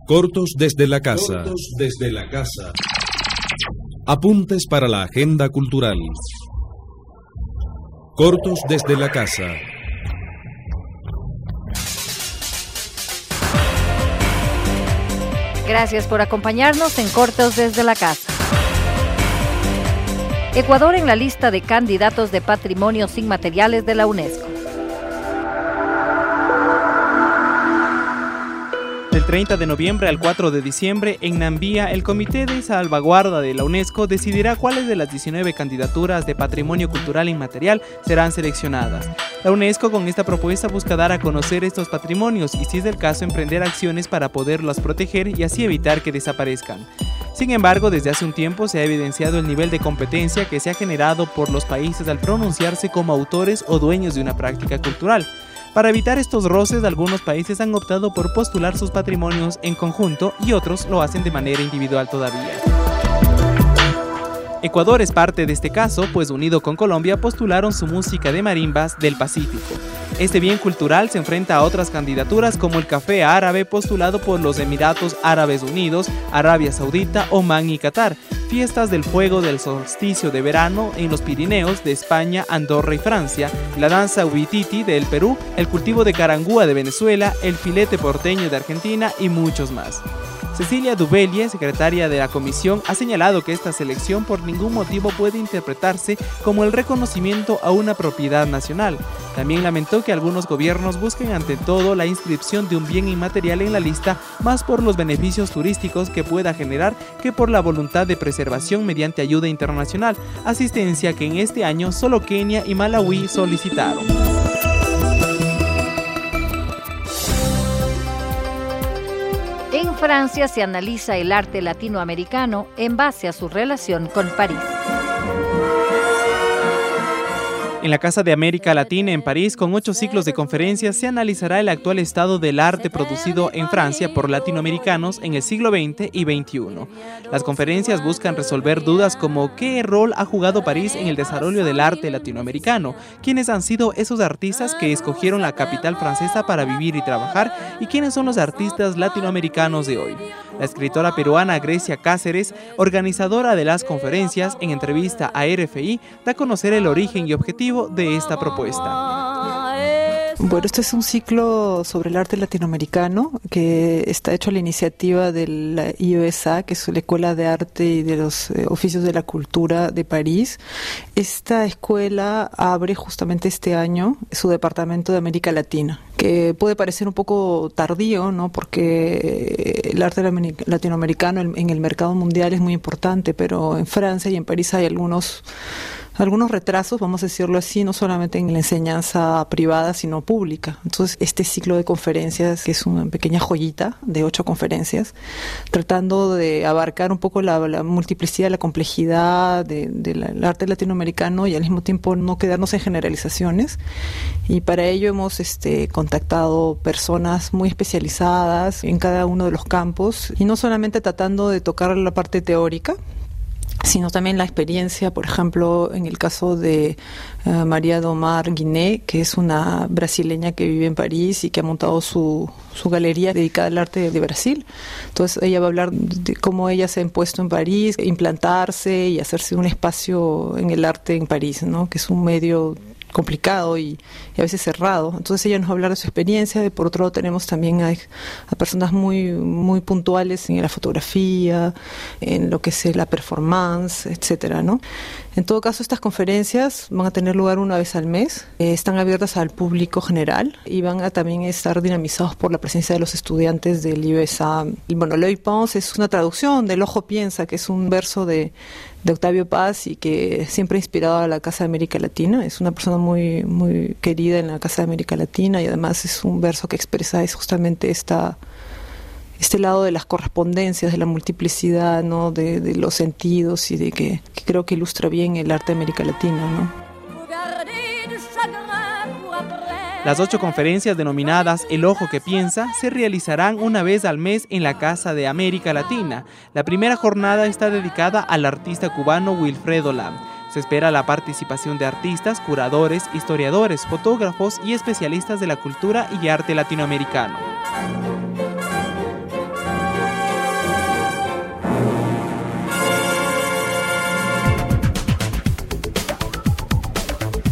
Cortos desde la casa. Apuntes para la agenda cultural. Cortos desde la casa. Gracias por acompañarnos en Cortos desde la casa. Ecuador en la lista de candidatos de patrimonios inmateriales de la UNESCO. Del 30 de noviembre al 4 de diciembre, en Nambía, el Comité de Salvaguarda de la UNESCO decidirá cuáles de las 19 candidaturas de patrimonio cultural inmaterial serán seleccionadas. La UNESCO con esta propuesta busca dar a conocer estos patrimonios y, si es el caso, emprender acciones para poderlos proteger y así evitar que desaparezcan. Sin embargo, desde hace un tiempo se ha evidenciado el nivel de competencia que se ha generado por los países al pronunciarse como autores o dueños de una práctica cultural. Para evitar estos roces, algunos países han optado por postular sus patrimonios en conjunto y otros lo hacen de manera individual todavía. Ecuador es parte de este caso, pues unido con Colombia postularon su música de marimbas del Pacífico. Este bien cultural se enfrenta a otras candidaturas como el café árabe postulado por los Emiratos Árabes Unidos, Arabia Saudita, Omán y Qatar, fiestas del fuego del solsticio de verano en los Pirineos de España, Andorra y Francia, la danza huititi del Perú, el cultivo de carangúa de Venezuela, el filete porteño de Argentina y muchos más. Cecilia Dubelie, secretaria de la comisión, ha señalado que esta selección por ningún motivo puede interpretarse como el reconocimiento a una propiedad nacional. También lamentó que algunos gobiernos busquen ante todo la inscripción de un bien inmaterial en la lista más por los beneficios turísticos que pueda generar que por la voluntad de preservación mediante ayuda internacional, asistencia que en este año solo Kenia y Malawi solicitaron. En Francia se analiza el arte latinoamericano en base a su relación con París. En la Casa de América Latina en París, con 8 ciclos de conferencias, se analizará el actual estado del arte producido en Francia por latinoamericanos en el siglo XX y XXI. Las conferencias buscan resolver dudas como ¿qué rol ha jugado París en el desarrollo del arte latinoamericano? ¿Quiénes han sido esos artistas que escogieron la capital francesa para vivir y trabajar? ¿Y quiénes son los artistas latinoamericanos de hoy? La escritora peruana Grecia Cáceres, organizadora de las conferencias, en entrevista a RFI, da a conocer el origen y objetivo de esta propuesta. Bueno, este es un ciclo sobre el arte latinoamericano que está hecho a la iniciativa de la IESA, que es la Escuela de Arte y de los Oficios de la Cultura de París. Esta escuela abre justamente este año su departamento de América Latina, que puede parecer un poco tardío, ¿no? Porque el arte latinoamericano en el mercado mundial es muy importante, pero en Francia y en París hay algunos retrasos, vamos a decirlo así, no solamente en la enseñanza privada, sino pública. Entonces, este ciclo de conferencias, que es una pequeña joyita de 8 conferencias, tratando de abarcar un poco la multiplicidad, la complejidad del arte latinoamericano y al mismo tiempo no quedarnos en generalizaciones. Y para ello hemos contactado personas muy especializadas en cada uno de los campos, y no solamente tratando de tocar la parte teórica, sino también la experiencia, por ejemplo, en el caso de María do Mar Guiné, que es una brasileña que vive en París y que ha montado su galería dedicada al arte de Brasil. Entonces ella va a hablar de cómo ella se ha impuesto en París, implantarse y hacerse un espacio en el arte en París, ¿no? Que es un medio complicado y a veces cerrado. Entonces ella nos va a hablar de su experiencia. Y por otro lado tenemos también a personas muy, muy puntuales en la fotografía, en lo que es la performance, etcétera, ¿no? En todo caso, estas conferencias van a tener lugar una vez al mes, están abiertas al público general y van a también estar dinamizados por la presencia de los estudiantes del IESA. Bueno, L'Œil pense es una traducción del Ojo Piensa, que es un verso de Octavio Paz y que siempre ha inspirado a la Casa de América Latina. Es una persona muy, muy querida en la Casa de América Latina y además es un verso que expresa justamente este lado de las correspondencias, de la multiplicidad, ¿no? de los sentidos y de que creo que ilustra bien el arte de América Latina, ¿no? Las 8 conferencias denominadas El Ojo que Piensa se realizarán una vez al mes en la Casa de América Latina. La primera jornada está dedicada al artista cubano Wilfredo Lam. Se espera la participación de artistas, curadores, historiadores, fotógrafos y especialistas de la cultura y arte latinoamericano.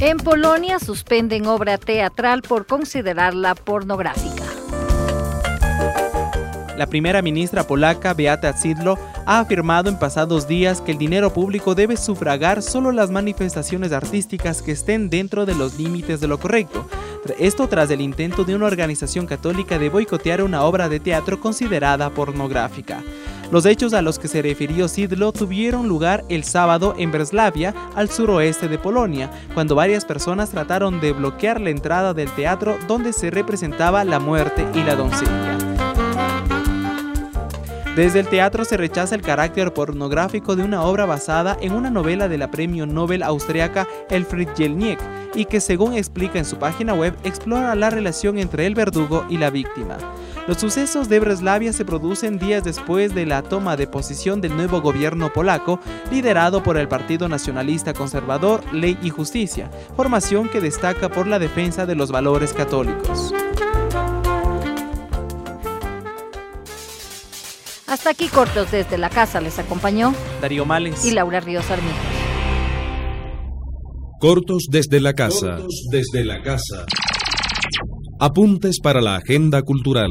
En Polonia suspenden obra teatral por considerarla pornográfica. La primera ministra polaca, Beata Szydło, ha afirmado en pasados días que el dinero público debe sufragar solo las manifestaciones artísticas que estén dentro de los límites de lo correcto. Esto tras el intento de una organización católica de boicotear una obra de teatro considerada pornográfica. Los hechos a los que se refirió Szydło tuvieron lugar el sábado en Breslavia, al suroeste de Polonia, cuando varias personas trataron de bloquear la entrada del teatro donde se representaba la muerte y la doncella. Desde el teatro se rechaza el carácter pornográfico de una obra basada en una novela de la premio Nobel austriaca Elfriede Jelinek y que, según explica en su página web, explora la relación entre el verdugo y la víctima. Los sucesos de Breslavia se producen días después de la toma de posesión del nuevo gobierno polaco, liderado por el Partido Nacionalista Conservador, Ley y Justicia, formación que destaca por la defensa de los valores católicos. Hasta aquí Cortos desde la Casa. Les acompañó Darío Males y Laura Ríos Sarmiento. Cortos desde la casa. Cortos desde la casa. Apuntes para la agenda cultural.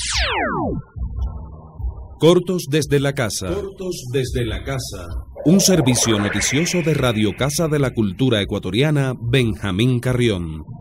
Cortos desde la casa. Cortos desde la casa. Un servicio noticioso de Radio Casa de la Cultura Ecuatoriana, Benjamín Carrión.